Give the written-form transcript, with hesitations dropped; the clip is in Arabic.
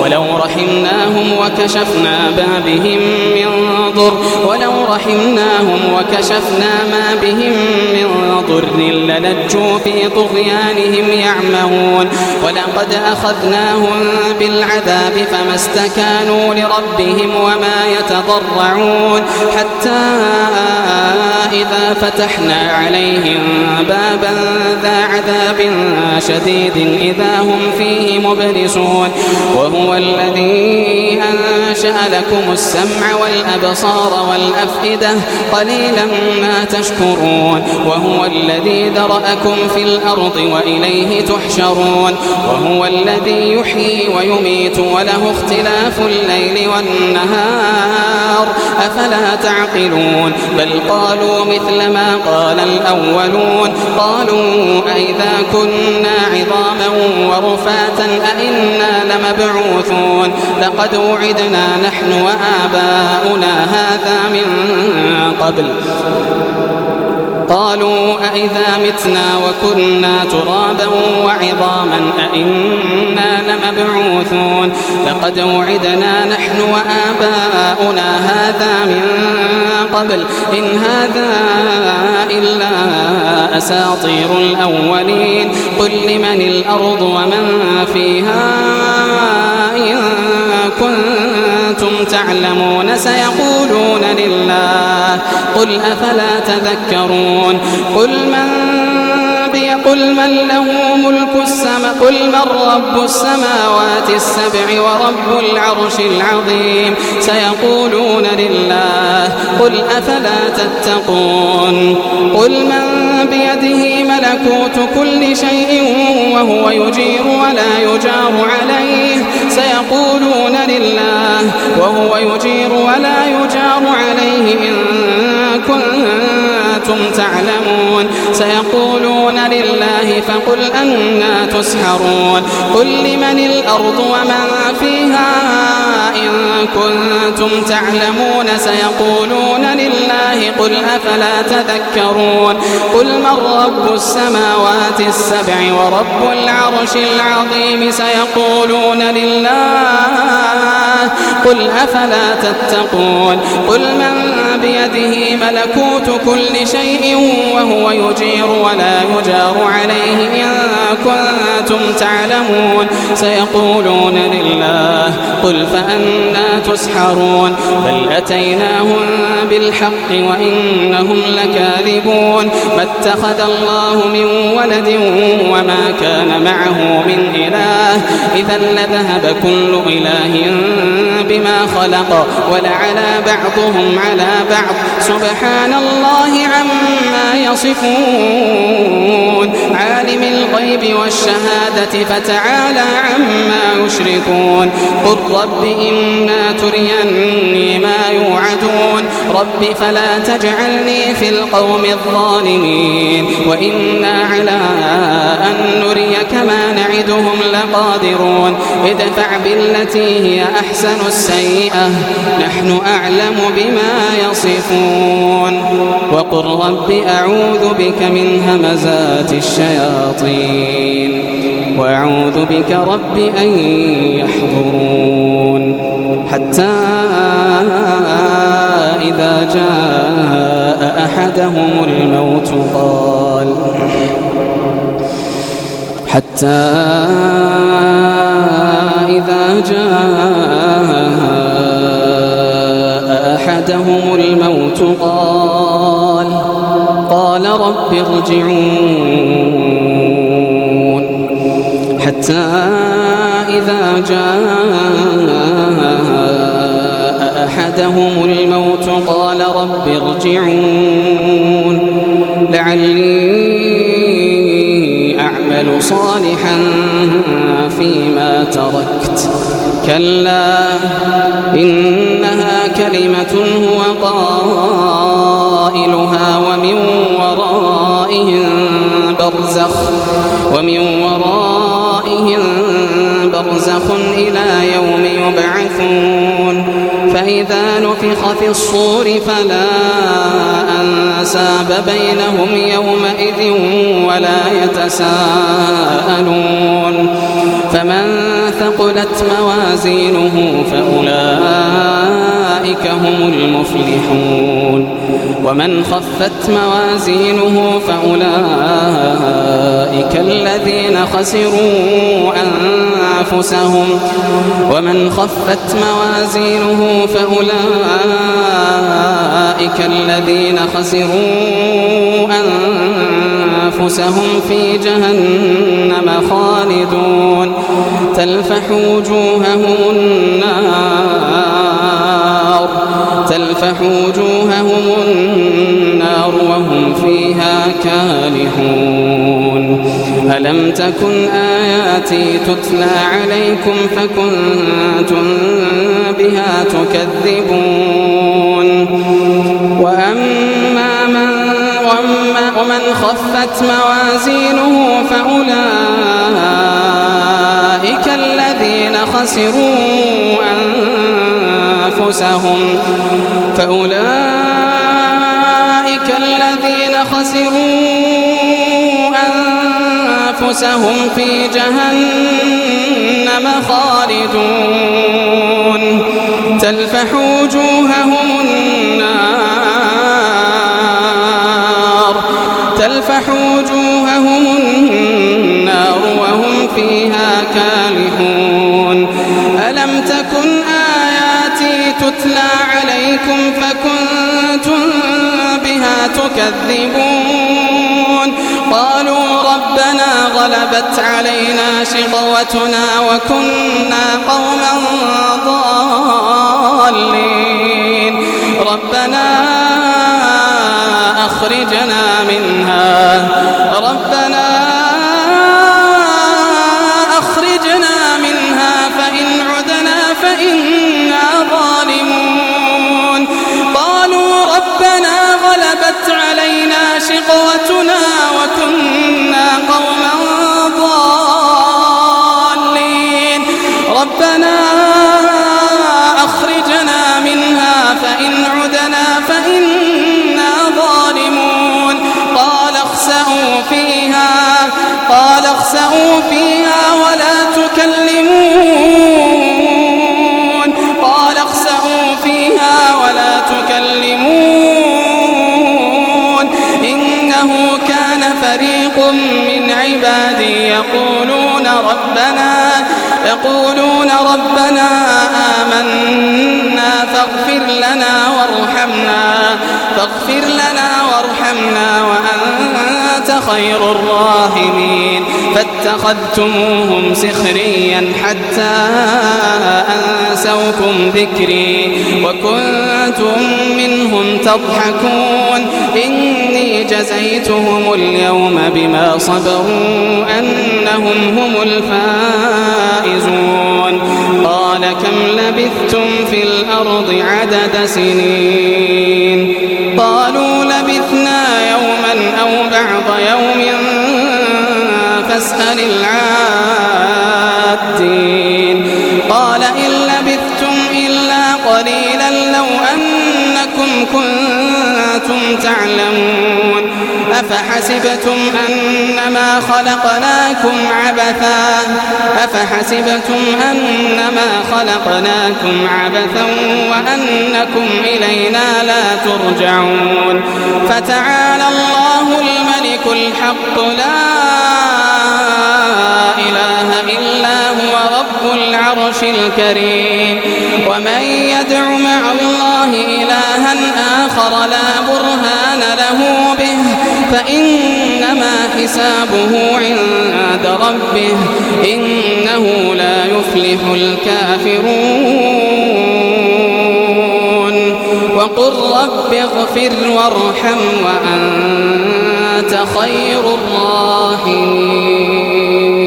ولو رحمناهم وكشفنا ما بهم من ضر للجوا في طغيانهم يعمهون ولقد أخذناهم بالعذاب فما استكانوا لربهم وما يتضرعون حتى إذا فتحنا عليهم بابا ذا عذاب شديد إذا هم فيه مبلسون وهو الذي أنشأ لكم السمع والأبصار والأفئدة قليلا ما تشكرون وهو الذي ذرأكم في الأرض وإليه تحشرون وهو الذي يحيي ويميت وله اختلاف الليل والنهار أفلا تعقلون بل قالوا مثل ما قال الأولون قالوا أئذا كنا عظاما ورفاتا أئنا لمبعوثون لقد وعدنا نحن وآباؤنا هذا من قبل قالوا أئذا متنا وكنا ترابا وعظاما أئنا لمبعوثون لقد وعدنا نحن وآباؤنا هذا من قبل إن هذا إلا أساطير الأولين قل لمن الأرض ومن فيها إن كنتم تعلمون سيقولون لله قل أفلا تذكرون قل من له ملك السماء قل من رب السماوات السبع ورب العرش العظيم سيقولون لله قل أفلا تتقون قل من بيده ملكوت كل شيء وهو يجير ولا يجار عليه سيقولون لله وهو يجير ولا يجار عليه إن كنتم تعلمون سيقولون لله فقل أنا تسحرون قل لمن الأرض ومن فيها إن كنتم تعلمون سيقولون لله قل أفلا تذكرون قل من رب السماوات السبع ورب العرش العظيم سيقولون لله قل أفلا تتقون قل من بيده ملكوت كل شيء وهو يجير ولا يجار عليه إن كنتم تعلمون سيقولون لله قل فأنا تسحرون بل أتيناهم بالحق وإنهم لكاذبون ما اتخذ الله من ولد وما كان معه من إله إذا لذهب كل إله بما خلق ولعلى بعضهم على بعض سبحان الله عما يصفون عالم الغيب والشهادة فتعالى عما يشركون قل رب إما تريني ما يوعدون رب فلا تجعلني في القوم الظالمين وإنا على أن نريك ما نعدهم لقادرون ادفع بالتي هي أحسن السيئة نحن أعلم بما يصفون وقل رب أعوذ بك من همزات الشياطين وأعوذ بك رب أن يحضرون حتى إذا جاء أحدهم الموت قال رب ارجعون حتى إذا جاء أحدهم الموت قال رب ارجعون لعلي أعمل صالحا فيما تركت كلا إنها كلمة هو قائلها ومن ورائهم برزخ إلى يوم يبعثون فإذا نفخ في الصور فلا أنساب بينهم يومئذ ولا يتساءلون فمن ثقلت موازينه فأولئك هم المفلحون ومن خفت موازينه فأولئك الذين خسروا أنفسهم في جهنم خالدون تلفح وجوههم النار وهم فيها كالحون ألم تكن آياتي تتلى عليكم فكنتم بها تكذبون ومن خفت موازينه فأولئك الذين خسروا أنفسهم في جهنم خالدون تلفح وجوههم النار وهم فيها كالحون ألم تكن آياتي تتلى عليكم فكنتم بها تكذبون قالوا ربنا غلبت علينا شقوتنا وكنا قوما ضالين ربنا أخرجنا منها فإن عدنا فإنا ظالمون قالوا ربنا غلبت علينا شقوتنا وكنا قوما ضالين ربنا أخرجنا منها فإن عدنا فإنا ظالمون قال اخسئوا فيها ولا تكلمون إنه كان فريق من عبادي يقولون ربنا آمنا فاغفر لنا وارحمنا وأنت خير الراحمين فاتخذتموهم سخريا حتى أنسوكم ذكري وكنتم منهم تضحكون إني جزيتهم اليوم بما صبروا أنهم هم الفائزون قال كم لبثتم في الأرض عدد سنين قالوا لبثنا يوما أو بعض يوم فاسأل العادين قال إن لبثتم إلا قليلا لو أنكم كنتم تعلمون أفحسبتم أنما خلقناكم عبثا وأنكم إلينا لا ترجعون فتعالى الله الملك الحق لا إله إلا هو رب العرش الكريم ومن يدع مع الله إلها آخر لا برهان له به فإنما حسابه عند ربه إنه لا يفلح الكافرون وقل رب اغفر وارحم وأنت خير الراحمين